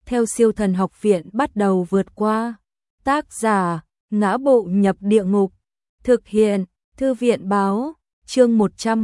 theo Siêu Thần Học Viện bắt đầu vượt qua. Tác giả: Ngã Bộ Nhập Địa Ngục. Thực hiện: Thư viện báo. Chương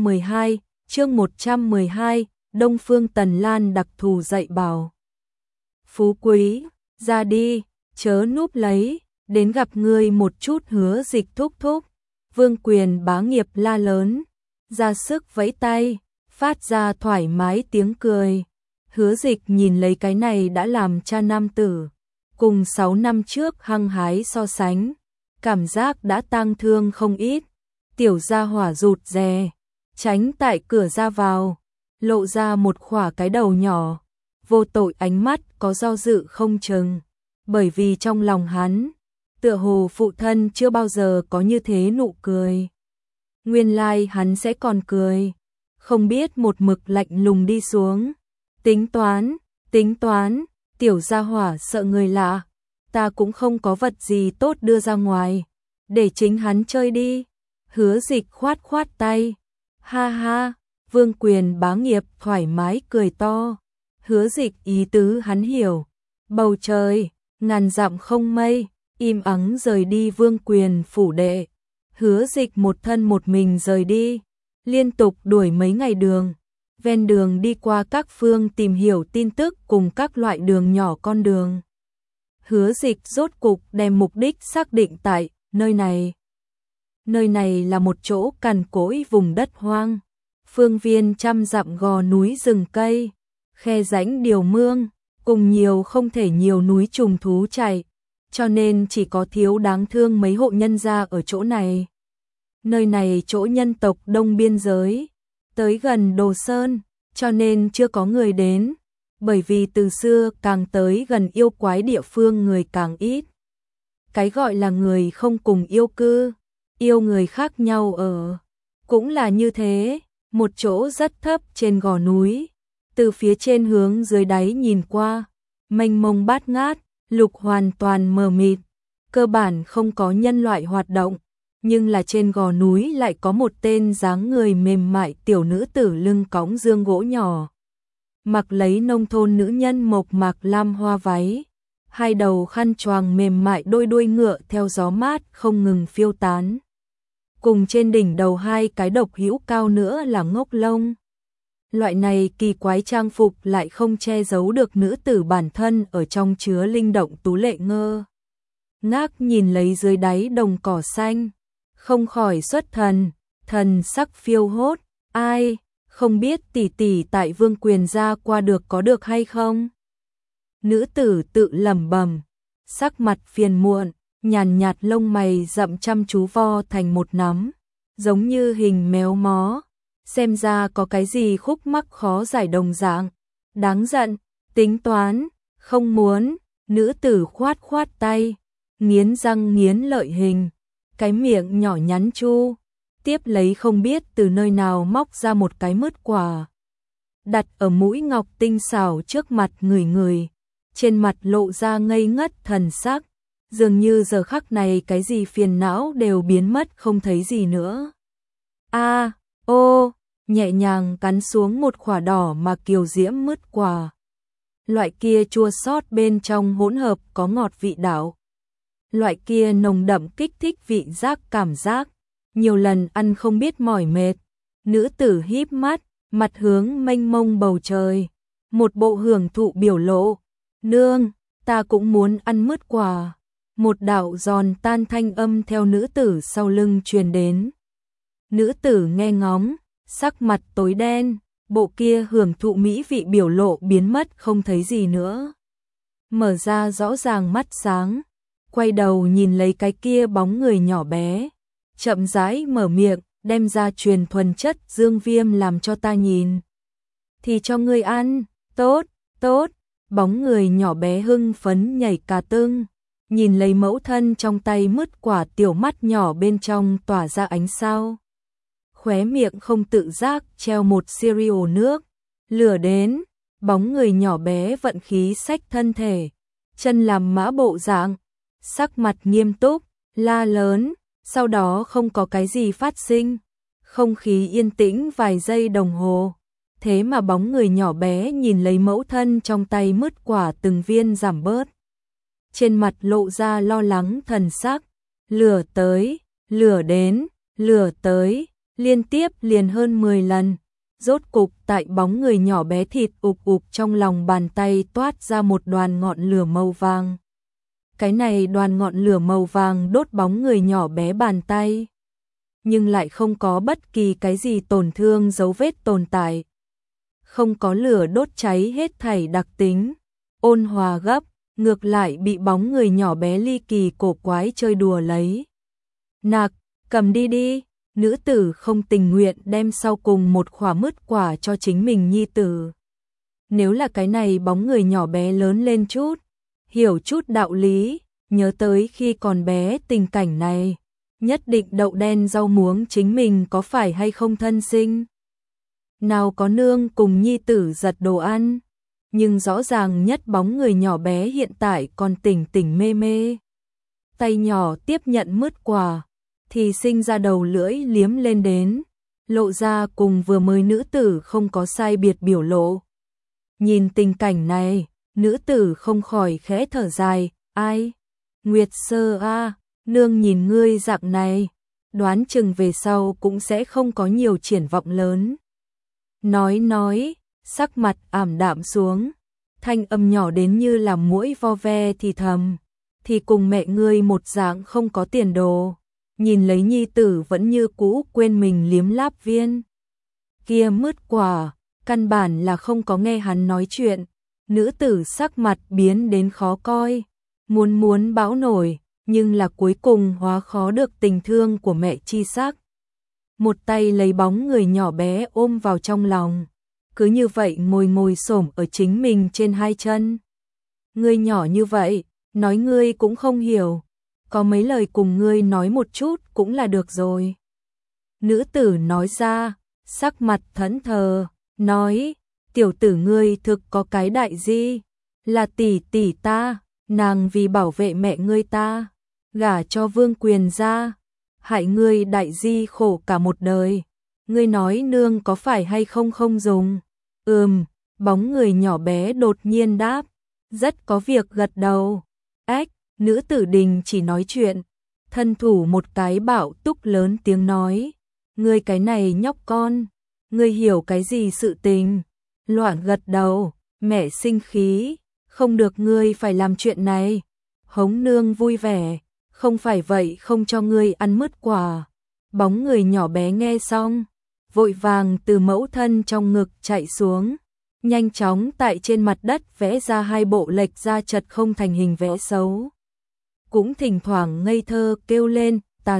112, Đông Phương Tần Lan đặc thù dạy bảo. Phú Quý, ra đi, chớ núp lấy, đến gặp ngươi một chút. Hứa Dịch thúc thúc. Vương Quyền Bá Nghiệp la lớn, ra sức vẫy tay, phát ra thoải mái tiếng cười. Hứa Dịch nhìn lấy cái này đã làm cha nam tử, cùng 6 năm trước hăng hái so sánh, cảm giác đã tang thương không ít. Tiểu gia hỏa rụt rè, tránh tại cửa ra vào, lộ ra một khỏa cái đầu nhỏ, vô tội ánh mắt có do dự không chừng, bởi vì trong lòng hắn, tựa hồ phụ thân chưa bao giờ có như thế nụ cười. Nguyên lai hắn sẽ còn cười, không biết một mực lạnh lùng đi xuống. Tính toán, tiểu gia hỏa sợ người lạ, ta cũng không có vật gì tốt đưa ra ngoài, để chính hắn chơi đi. Hứa Dịch khoát khoát tay, ha ha. Vương Quyền Bá Nghiệp thoải mái cười to. Hứa Dịch ý tứ hắn hiểu. Bầu trời ngàn dặm không mây, im ắng rời đi Vương Quyền phủ đệ. Hứa Dịch một thân một mình rời đi, liên tục đuổi mấy ngày đường. Ven đường đi qua các phương tìm hiểu tin tức cùng các loại đường nhỏ con đường. Hứa Dịch rốt cục đem mục đích xác định tại nơi này. Nơi này là một chỗ cằn cỗi vùng đất hoang, phương viên trăm dặm gò núi rừng cây, khe rãnh điều mương, cùng nhiều không thể nhiều núi trùng thú chạy, cho nên chỉ có thiếu đáng thương mấy hộ nhân gia ở chỗ này. Nơi này chỗ nhân tộc đông biên giới, tới gần Đồ Sơn, cho nên chưa có người đến, bởi vì từ xưa càng tới gần yêu quái địa phương người càng ít. Cái gọi là người không cùng yêu cư, yêu người khác nhau ở, cũng là như thế, một chỗ rất thấp trên gò núi, từ phía trên hướng dưới đáy nhìn qua, mênh mông bát ngát, lục hoàn toàn mờ mịt, cơ bản không có nhân loại hoạt động, nhưng là trên gò núi lại có một tên dáng người mềm mại tiểu nữ tử lưng cõng dương gỗ nhỏ, mặc lấy nông thôn nữ nhân mộc mạc lam hoa váy, hai đầu khăn choàng mềm mại, đôi đuôi ngựa theo gió mát không ngừng phiêu tán. Cùng trên đỉnh đầu hai cái độc hữu cao nữa là ngốc lông. Loại này kỳ quái trang phục lại không che giấu được nữ tử bản thân ở trong chứa linh động tú lệ ngơ ngác nhìn lấy dưới đáy đồng cỏ xanh, không khỏi xuất thần, thần sắc phiêu hốt. Ai, không biết tỷ tỷ tại Vương Quyền gia qua được có được hay không? Nữ tử tự lẩm bẩm, sắc mặt phiền muộn, nhàn nhạt lông mày rậm chăm chú vo thành một nắm, giống như hình méo mó, xem ra có cái gì khúc mắc khó giải đồng dạng. Đáng giận, tính toán, không muốn. Nữ tử khoát khoát tay, nghiến răng nghiến lợi hình, cái miệng nhỏ nhắn chu, tiếp lấy không biết từ nơi nào móc ra một cái mứt quả, đặt ở mũi ngọc tinh xảo trước mặt người, trên mặt lộ ra ngây ngất thần sắc, dường như giờ khắc này cái gì phiền não đều biến mất không thấy gì nữa. A, ô, nhẹ nhàng cắn xuống một quả đỏ mà kiều diễm mứt quả. Loại kia chua xót bên trong hỗn hợp có ngọt vị đạo. Loại kia nồng đậm kích thích vị giác cảm giác, nhiều lần ăn không biết mỏi mệt. Nữ tử híp mắt, mặt hướng mênh mông bầu trời, một bộ hưởng thụ biểu lộ. Nương, ta cũng muốn ăn mứt quả. Một đạo giòn tan thanh âm theo nữ tử sau lưng truyền đến. Nữ tử nghe ngóng, sắc mặt tối đen, bộ kia hưởng thụ mỹ vị biểu lộ biến mất không thấy gì nữa. Mở ra rõ ràng mắt sáng, quay đầu nhìn lấy cái kia bóng người nhỏ bé, chậm rãi mở miệng, đem ra truyền thuần chất dương viêm làm cho ta nhìn. Thì cho ngươi ăn, tốt, tốt. Bóng người nhỏ bé hưng phấn nhảy cả tưng, nhìn lấy mẫu thân trong tay mứt quả, tiểu mắt nhỏ bên trong tỏa ra ánh sao. Khóe miệng không tự giác treo một cereal nước, lửa đến, bóng người nhỏ bé vận khí xách thân thể, chân làm mã bộ dạng, sắc mặt nghiêm túc, la lớn, sau đó không có cái gì phát sinh, không khí yên tĩnh vài giây đồng hồ, Thế mà bóng người nhỏ bé nhìn lấy mẫu thân trong tay mứt quả từng viên giảm bớt. Trên mặt lộ ra lo lắng thần sắc, lửa tới, lửa đến, lửa tới, liên tiếp liền hơn 10 lần. Rốt cục tại bóng người nhỏ bé thịt ục ục trong lòng bàn tay toát ra một đoàn ngọn lửa màu vàng. Cái này đoàn ngọn lửa màu vàng đốt bóng người nhỏ bé bàn tay, nhưng lại không có bất kỳ cái gì tổn thương dấu vết tồn tại. Không có lửa đốt cháy hết thảy đặc tính, ôn hòa gấp, ngược lại bị bóng người nhỏ bé ly kỳ cổ quái chơi đùa lấy. Nạc, cầm đi đi, nữ tử không tình nguyện đem sau cùng một khỏa mứt quả cho chính mình nhi tử. Nếu là cái này bóng người nhỏ bé lớn lên chút, hiểu chút đạo lý, nhớ tới khi còn bé tình cảnh này, nhất định đậu đen rau muống chính mình có phải hay không thân sinh. Nào có nương cùng nhi tử giật đồ ăn, nhưng rõ ràng nhất bóng người nhỏ bé hiện tại còn tỉnh tỉnh mê mê. Tay nhỏ tiếp nhận mứt quả, thì sinh ra đầu lưỡi liếm lên đến, lộ ra cùng vừa mới nữ tử không có sai biệt biểu lộ. Nhìn tình cảnh này, nữ tử không khỏi khẽ thở dài, ai? Nguyệt Sơ a, nương nhìn ngươi dạng này, đoán chừng về sau cũng sẽ không có nhiều triển vọng lớn. Nói, sắc mặt ảm đạm xuống, thanh âm nhỏ đến như là muỗi vo ve thì thầm, thì cùng mẹ ngươi một dạng không có tiền đồ. Nhìn lấy nhi tử vẫn như cũ quên mình liếm láp viên kia mứt quả, căn bản là không có nghe hắn nói chuyện. Nữ tử sắc mặt biến đến khó coi, muốn bão nổi, nhưng là cuối cùng hóa khó được tình thương của mẹ chi sắc. Một tay lấy bóng người nhỏ bé ôm vào trong lòng, cứ như vậy ngồi xổm ở chính mình trên hai chân. Ngươi nhỏ như vậy, nói ngươi cũng không hiểu, có mấy lời cùng ngươi nói một chút cũng là được rồi. Nữ tử nói ra, sắc mặt thẫn thờ, nói, tiểu tử ngươi thực có cái đại di, là tỷ tỷ ta, nàng vì bảo vệ mẹ ngươi ta, gả cho Vương Quyền ra, hại ngươi đại di khổ cả một đời. Ngươi nói nương có phải hay không không dùng? Bóng người nhỏ bé đột nhiên đáp, rất có việc gật đầu. Ách, nữ tử đình chỉ nói chuyện, thân thủ một cái bạo túc lớn tiếng nói, ngươi cái này nhóc con, ngươi hiểu cái gì sự tình? Loạn gật đầu, mẹ sinh khí, không được ngươi phải làm chuyện này. Hống nương vui vẻ, không phải vậy không cho ngươi ăn mứt quả. Bóng người nhỏ bé nghe xong, vội vàng từ mẫu thân trong ngực chạy xuống, nhanh chóng tại trên mặt đất vẽ ra hai bộ lệch ra chật không thành hình vẽ xấu. Cũng thỉnh thoảng ngây thơ kêu lên,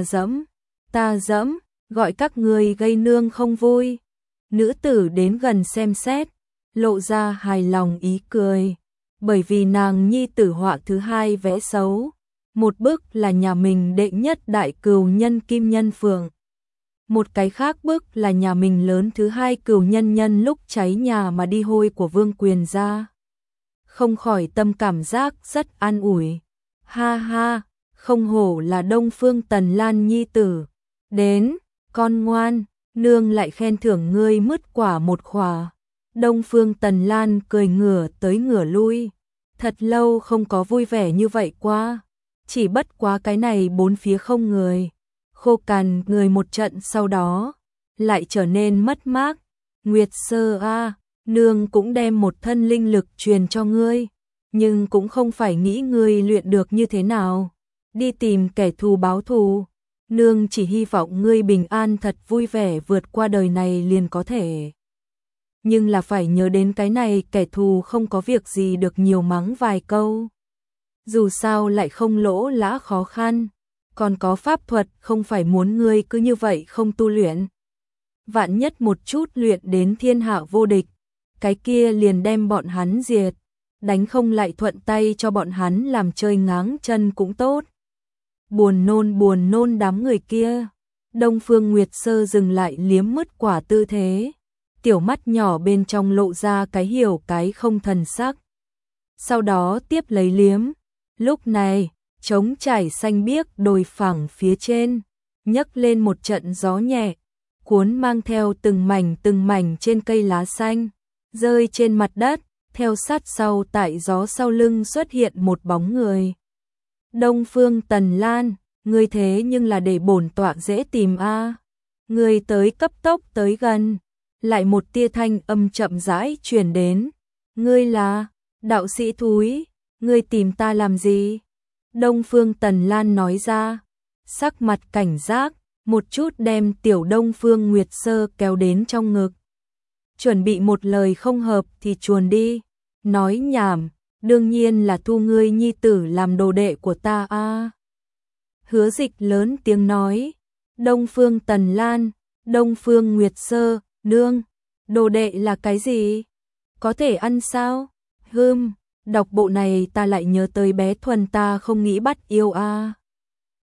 ta dẫm, gọi các ngươi gây nương không vui. Nữ tử đến gần xem xét, lộ ra hài lòng ý cười, bởi vì nàng nhi tử họa thứ hai vẽ xấu. Một bức là nhà mình đệ nhất đại cừu nhân Kim Nhân Phượng. Một cái khác bức là nhà mình lớn thứ hai cừu nhân nhân lúc cháy nhà mà đi hôi của Vương Quyền ra. Không khỏi tâm cảm giác rất an ủi. Ha ha, không hổ là Đông Phương Tần Lan nhi tử. Đến, con ngoan, nương lại khen thưởng ngươi mứt quả một khỏa. Đông Phương Tần Lan cười ngửa tới ngửa lui. Thật lâu không có vui vẻ như vậy qua. Chỉ bất quá cái này bốn phía không người. Khô cằn người một trận sau đó, lại trở nên mất mát. Nguyệt Sơ a, nương cũng đem một thân linh lực truyền cho ngươi, nhưng cũng không phải nghĩ ngươi luyện được như thế nào. Đi tìm kẻ thù báo thù. Nương chỉ hy vọng ngươi bình an thật vui vẻ vượt qua đời này liền có thể. Nhưng là phải nhớ đến cái này kẻ thù không có việc gì được nhiều mắng vài câu. Dù sao lại không lỗ lã khó khăn, còn có pháp thuật không phải muốn ngươi cứ như vậy không tu luyện. Vạn nhất một chút luyện đến thiên hạ vô địch, cái kia liền đem bọn hắn diệt, đánh không lại thuận tay cho bọn hắn làm chơi ngáng chân cũng tốt. Buồn nôn đám người kia. Đông Phương Nguyệt Sơ dừng lại liếm mứt quả tư thế, tiểu mắt nhỏ bên trong lộ ra cái hiểu cái không thần sắc. Sau đó tiếp lấy liếm. Lúc này, trống trải xanh biếc đồi phẳng phía trên, nhấc lên một trận gió nhẹ, cuốn mang theo từng mảnh trên cây lá xanh, rơi trên mặt đất, theo sát sau tại gió sau lưng xuất hiện một bóng người. Đông Phương Tần Lan, ngươi thế nhưng là để bổn tọa dễ tìm a. Ngươi tới cấp tốc tới gần, lại một tia thanh âm chậm rãi truyền đến. Ngươi là đạo sĩ thúi, ngươi tìm ta làm gì? Đông Phương Tần Lan nói ra, sắc mặt cảnh giác, một chút đem tiểu Đông Phương Nguyệt Sơ kéo đến trong ngực. Chuẩn bị một lời không hợp thì chuồn đi, nói nhảm, đương nhiên là thu ngươi nhi tử làm đồ đệ của ta a. Hứa Dịch lớn tiếng nói, Đông Phương Tần Lan, Đông Phương Nguyệt Sơ, nương, đồ đệ là cái gì? Có thể ăn sao? Đọc bộ này ta lại nhớ tới bé Thuần ta không nghĩ bắt yêu a.